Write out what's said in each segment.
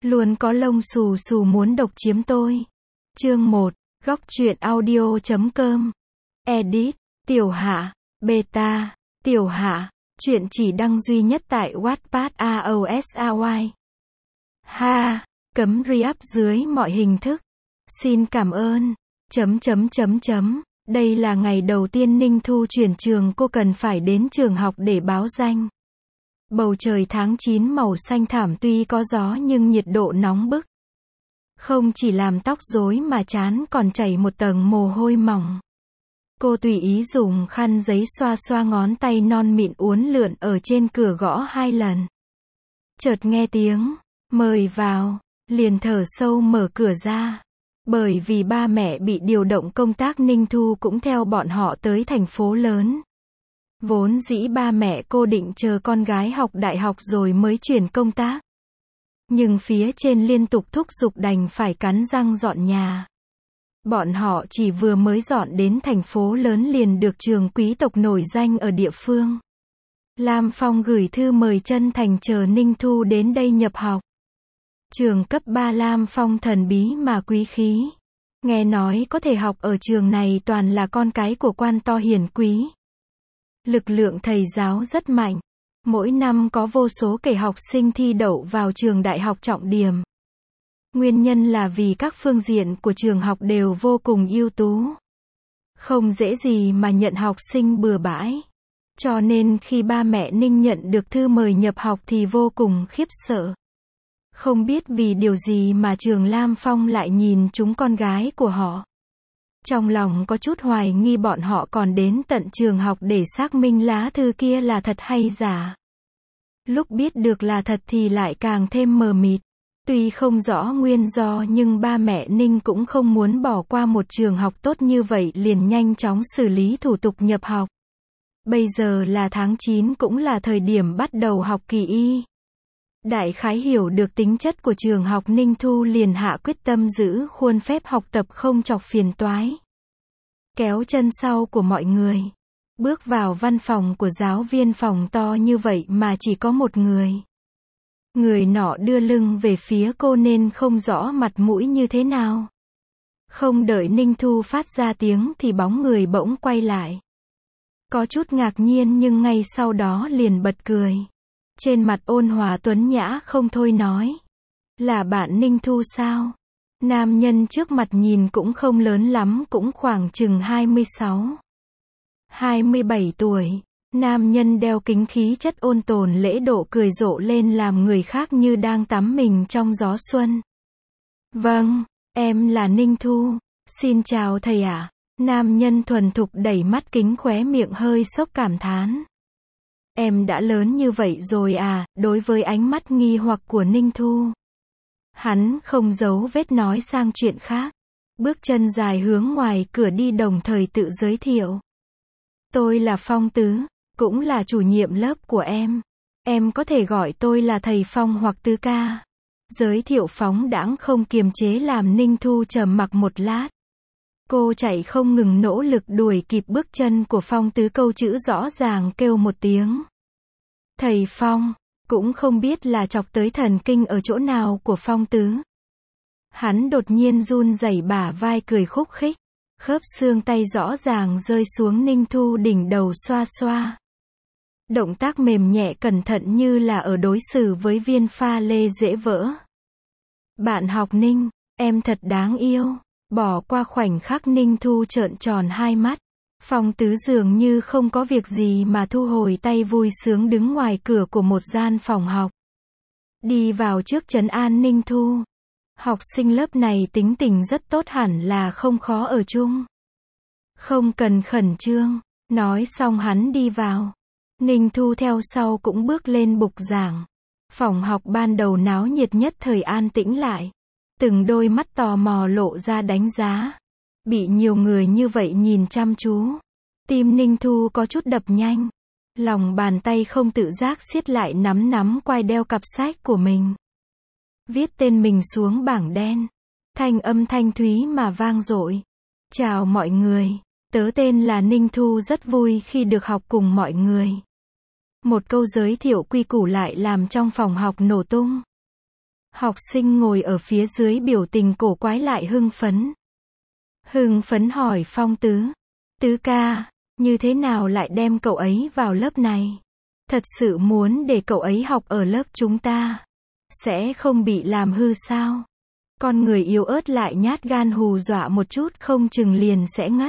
Luôn có lông xù xù muốn độc chiếm tôi. Chương 1, góc truyện audio.com. Edit, Tiểu Hạ, Beta, Tiểu Hạ, truyện chỉ đăng duy nhất tại Wattpad AOSAY. Ha, cấm re-up dưới mọi hình thức. Xin cảm ơn. Đây là ngày đầu tiên Ninh Thu chuyển trường, cô cần phải đến trường học để báo danh. Bầu trời tháng 9 màu xanh thảm, tuy có gió nhưng nhiệt độ nóng bức. Không chỉ làm tóc rối mà trán còn chảy một tầng mồ hôi mỏng. Cô tùy ý dùng khăn giấy xoa xoa ngón tay non mịn uốn lượn ở trên cửa, gõ 2 lần. Chợt nghe tiếng mời vào, liền thở sâu mở cửa ra. Bởi vì ba mẹ bị điều động công tác, Ninh Thu cũng theo bọn họ tới thành phố lớn. Vốn dĩ ba mẹ cô định chờ con gái học đại học rồi mới chuyển công tác. Nhưng phía trên liên tục thúc giục, đành phải cắn răng dọn nhà. Bọn họ chỉ vừa mới dọn đến thành phố lớn liền được trường quý tộc nổi danh ở địa phương Lam Phong gửi thư mời chân thành chờ Ninh Thu đến đây nhập học. Trường cấp 3 Lam Phong thần bí mà quý khí. Nghe nói có thể học ở trường này toàn là con cái của quan to hiển quý. Lực lượng thầy giáo rất mạnh. Mỗi năm có vô số kẻ học sinh thi đậu vào trường đại học trọng điểm. Nguyên nhân là vì các phương diện của trường học đều vô cùng ưu tú. Không dễ gì mà nhận học sinh bừa bãi. Cho nên khi ba mẹ Ninh nhận được thư mời nhập học thì vô cùng khiếp sợ. Không biết vì điều gì mà trường Lam Phong lại nhìn trúng con gái của họ. Trong lòng có chút hoài nghi bọn họ còn đến tận trường học để xác minh lá thư kia là thật hay giả. Lúc biết được là thật thì lại càng thêm mờ mịt. Tuy không rõ nguyên do nhưng ba mẹ Ninh cũng không muốn bỏ qua một trường học tốt như vậy, liền nhanh chóng xử lý thủ tục nhập học. Bây giờ là tháng 9, cũng là thời điểm bắt đầu học kỳ y. Đại khái hiểu được tính chất của trường học, Ninh Thu liền hạ quyết tâm giữ khuôn phép học tập, không chọc phiền toái. Kéo chân sau của mọi người. Bước vào văn phòng của giáo viên, phòng to như vậy mà chỉ có một người. Người nọ đưa lưng về phía cô nên không rõ mặt mũi như thế nào. Không đợi Ninh Thu phát ra tiếng thì bóng người bỗng quay lại. Có chút ngạc nhiên nhưng ngay sau đó liền bật cười. Trên mặt ôn hòa tuấn nhã không thôi nói. Là bạn Ninh Thu sao? Nam nhân trước mặt nhìn cũng không lớn lắm, cũng khoảng chừng 26, 27 tuổi. Nam nhân đeo kính, khí chất ôn tồn lễ độ, cười rộ lên làm người khác như đang tắm mình trong gió xuân. Vâng, em là Ninh Thu. Xin chào thầy ạ. Nam nhân thuần thục đẩy mắt kính, khóe miệng hơi xốc cảm thán. Em đã lớn như vậy rồi à? Đối với ánh mắt nghi hoặc của Ninh Thu, hắn không giấu vết nói sang chuyện khác. Bước chân dài hướng ngoài cửa đi, đồng thời tự giới thiệu. Tôi là Phong Tứ, cũng là chủ nhiệm lớp của em. Em có thể gọi tôi là thầy Phong hoặc Tứ ca. Giới thiệu phóng đãng không kiềm chế làm Ninh Thu trầm mặc một lát. Cô chạy không ngừng nỗ lực đuổi kịp bước chân của Phong Tứ, câu chữ rõ ràng kêu một tiếng. Thầy Phong, cũng không biết là chọc tới thần kinh ở chỗ nào của Phong Tứ. Hắn đột nhiên run rẩy bả vai, cười khúc khích. Khớp xương tay rõ ràng rơi xuống Ninh Thu đỉnh đầu, xoa xoa. Động tác mềm nhẹ cẩn thận như là ở đối xử với viên pha lê dễ vỡ. Bạn học Ninh, em thật đáng yêu. Bỏ qua khoảnh khắc, Ninh Thu trợn tròn hai mắt. Phong Tứ dường như không có việc gì mà thu hồi tay, vui sướng đứng ngoài cửa của một gian phòng học. Đi vào trước trấn an Ninh Thu. Học sinh lớp này tính tình rất tốt, hẳn là không khó ở chung. Không cần khẩn trương. Nói xong hắn đi vào. Ninh Thu theo sau cũng bước lên bục giảng. Phòng học ban đầu náo nhiệt, nhất thời an tĩnh lại. Từng đôi mắt tò mò lộ ra đánh giá. Bị nhiều người như vậy nhìn chăm chú, tim Ninh Thu có chút đập nhanh. Lòng bàn tay không tự giác siết lại, nắm quai đeo cặp sách của mình. Viết tên mình xuống bảng đen. Thanh âm thanh thúy mà vang dội. Chào mọi người, tớ tên là Ninh Thu, rất vui khi được học cùng mọi người. Một câu giới thiệu quy củ lại làm trong phòng học nổ tung. Học sinh ngồi ở phía dưới biểu tình cổ quái lại hưng phấn. Hưng phấn hỏi Phong Tứ. Tứ ca, như thế nào lại đem cậu ấy vào lớp này? Thật sự muốn để cậu ấy học ở lớp chúng ta. Sẽ không bị làm hư sao? Con người yếu ớt lại nhát gan hù dọa một chút không chừng liền sẽ ngất.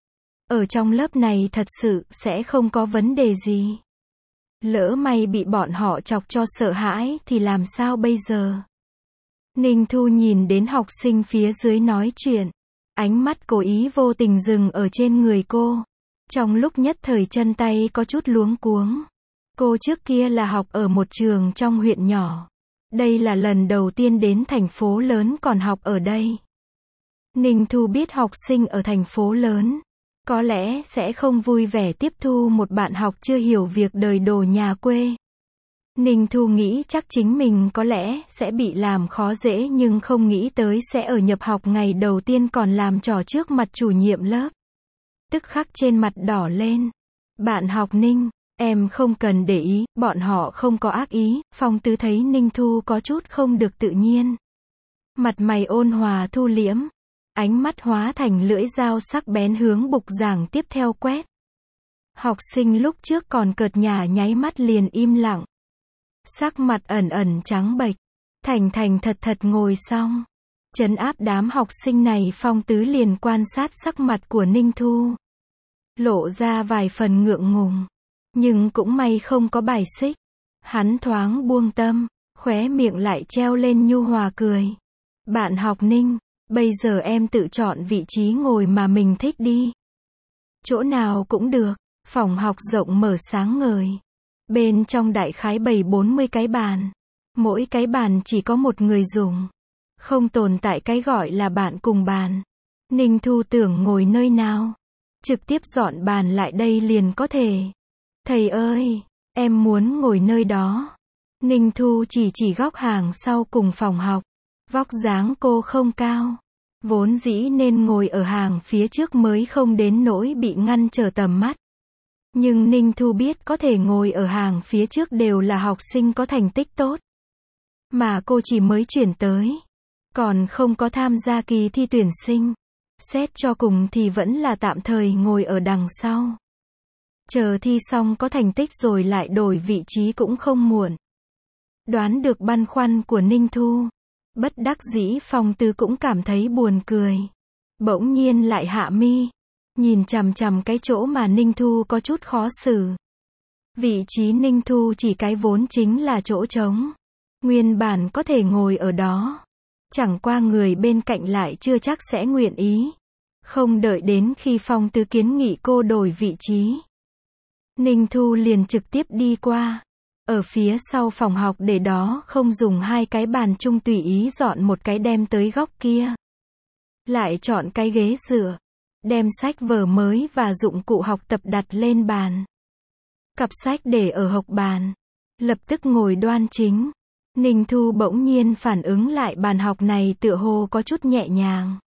Ở trong lớp này thật sự sẽ không có vấn đề gì. Lỡ may bị bọn họ chọc cho sợ hãi thì làm sao bây giờ? Ninh Thu nhìn đến học sinh phía dưới nói chuyện. Ánh mắt cố ý vô tình dừng ở trên người cô. Trong lúc nhất thời chân tay có chút luống cuống. Cô trước kia là học ở một trường trong huyện nhỏ. Đây là lần đầu tiên đến thành phố lớn còn học ở đây. Ninh Thu biết học sinh ở thành phố lớn có lẽ sẽ không vui vẻ tiếp thu một bạn học chưa hiểu việc đời đồ nhà quê. Ninh Thu nghĩ chắc chính mình có lẽ sẽ bị làm khó dễ nhưng không nghĩ tới sẽ ở nhập học ngày đầu tiên còn làm trò trước mặt chủ nhiệm lớp. Tức khắc trên mặt đỏ lên. Bạn học Ninh, em không cần để ý, bọn họ không có ác ý. Phong Tứ thấy Ninh Thu có chút không được tự nhiên. Mặt mày ôn hòa thu liễm. Ánh mắt hóa thành lưỡi dao sắc bén hướng bục giảng tiếp theo quét. Học sinh lúc trước còn cợt nhả nháy mắt liền im lặng. Sắc mặt ẩn ẩn trắng bệch. Thành thành thật thật ngồi xong. Trấn áp đám học sinh này Phong Tứ liền quan sát sắc mặt của Ninh Thu. Lộ ra vài phần ngượng ngùng. Nhưng cũng may không có bài xích. Hắn thoáng buông tâm, khóe miệng lại treo lên nhu hòa cười. Bạn học Ninh, bây giờ em tự chọn vị trí ngồi mà mình thích đi. Chỗ nào cũng được, phòng học rộng mở sáng ngời. Bên trong đại khái bày 40 cái bàn. Mỗi cái bàn chỉ có một người dùng. Không tồn tại cái gọi là bạn cùng bàn. Ninh Thu tưởng ngồi nơi nào. Trực tiếp dọn bàn lại đây liền có thể. Thầy ơi, em muốn ngồi nơi đó. Ninh Thu chỉ góc hàng sau cùng phòng học. Vóc dáng cô không cao. Vốn dĩ nên ngồi ở hàng phía trước mới không đến nỗi bị ngăn trở tầm mắt. Nhưng Ninh Thu biết có thể ngồi ở hàng phía trước đều là học sinh có thành tích tốt. Mà cô chỉ mới chuyển tới. Còn không có tham gia kỳ thi tuyển sinh. Xét cho cùng thì vẫn là tạm thời ngồi ở đằng sau. Chờ thi xong có thành tích rồi lại đổi vị trí cũng không muộn. Đoán được băn khoăn của Ninh Thu. Bất đắc dĩ Phong Tứ cũng cảm thấy buồn cười. Bỗng nhiên lại hạ mi. Nhìn chằm chằm cái chỗ mà Ninh Thu có chút khó xử. Vị trí Ninh Thu chỉ cái vốn chính là chỗ trống. Nguyên bản có thể ngồi ở đó. Chẳng qua người bên cạnh lại chưa chắc sẽ nguyện ý. Không đợi đến khi Phong Tứ kiến nghị cô đổi vị trí. Ninh Thu liền trực tiếp đi qua. Ở phía sau phòng học để đó không dùng hai cái bàn chung tùy ý dọn một cái đem tới góc kia. Lại chọn cái ghế dựa. Đem sách vở mới và dụng cụ học tập đặt lên bàn. Cặp sách để ở hộc bàn. Lập tức ngồi đoan chính. Ninh Thu bỗng nhiên phản ứng lại bàn học này tựa hồ có chút nhẹ nhàng.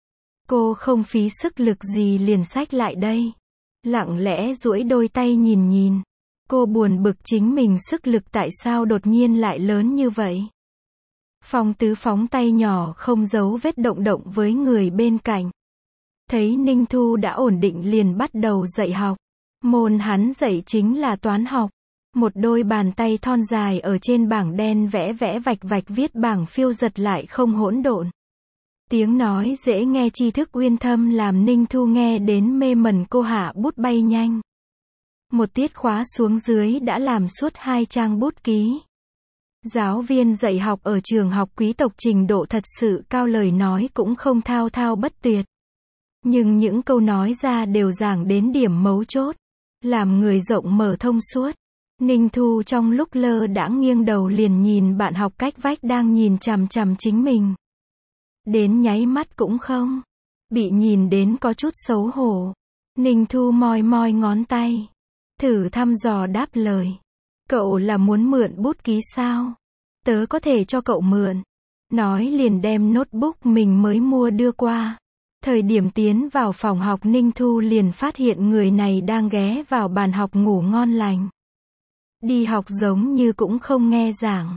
Cô không phí sức lực gì liền xách lại đây. Lặng lẽ duỗi đôi tay nhìn. Cô buồn bực chính mình sức lực tại sao đột nhiên lại lớn như vậy. Phong Tứ phóng tay nhỏ không giấu vết động với người bên cạnh. Thấy Ninh Thu đã ổn định liền bắt đầu dạy học. Môn hắn dạy chính là toán học. Một đôi bàn tay thon dài ở trên bảng đen vẽ vạch viết bảng phiêu giật lại không hỗn độn. Tiếng nói dễ nghe tri thức uyên thâm làm Ninh Thu nghe đến mê mẩn cô hạ bút bay nhanh. Một tiết khóa xuống dưới đã làm suốt 2 trang bút ký. Giáo viên dạy học ở trường học quý tộc trình độ thật sự cao, lời nói cũng không thao bất tuyệt. Nhưng những câu nói ra đều giảng đến điểm mấu chốt. Làm người rộng mở thông suốt. Ninh Thu trong lúc lơ đãng nghiêng đầu liền nhìn bạn học cách vách đang nhìn chằm chằm chính mình. Đến nháy mắt cũng không. Bị nhìn đến có chút xấu hổ. Ninh Thu moi ngón tay. Thử thăm dò đáp lời. Cậu là muốn mượn bút ký sao? Tớ có thể cho cậu mượn. Nói liền đem notebook mình mới mua đưa qua. Thời điểm tiến vào phòng học Ninh Thu liền phát hiện người này đang ghé vào bàn học ngủ ngon lành. Đi học giống như cũng không nghe giảng.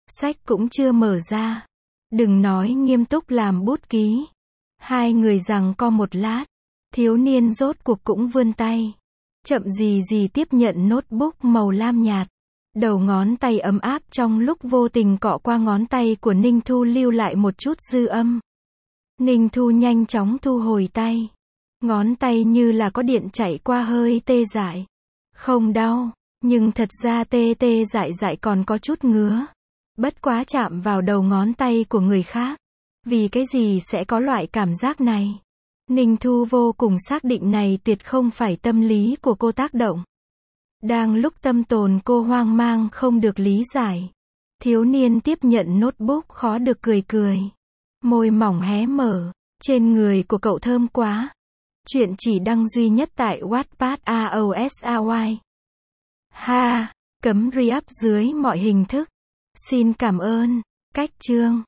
Sách cũng chưa mở ra. Đừng nói nghiêm túc làm bút ký. Hai người giằng co một lát. Thiếu niên rốt cuộc cũng vươn tay. Chậm gì gì tiếp nhận notebook màu lam nhạt. Đầu ngón tay ấm áp trong lúc vô tình cọ qua ngón tay của Ninh Thu lưu lại một chút dư âm. Ninh Thu nhanh chóng thu hồi tay. Ngón tay như là có điện chạy qua hơi tê dại. Không đau, nhưng thật ra tê tê dại dại còn có chút ngứa. Bất quá chạm vào đầu ngón tay của người khác. Vì cái gì sẽ có loại cảm giác này? Ninh Thu vô cùng xác định này tuyệt không phải tâm lý của cô tác động. Đang lúc tâm tồn cô hoang mang không được lý giải. Thiếu niên tiếp nhận notebook khó được cười cười. Môi mỏng hé mở. Trên người của cậu thơm quá. Chuyện chỉ đăng duy nhất tại Wattpad AOSAY. Ha, cấm re-up dưới mọi hình thức. Xin cảm ơn. Cách chương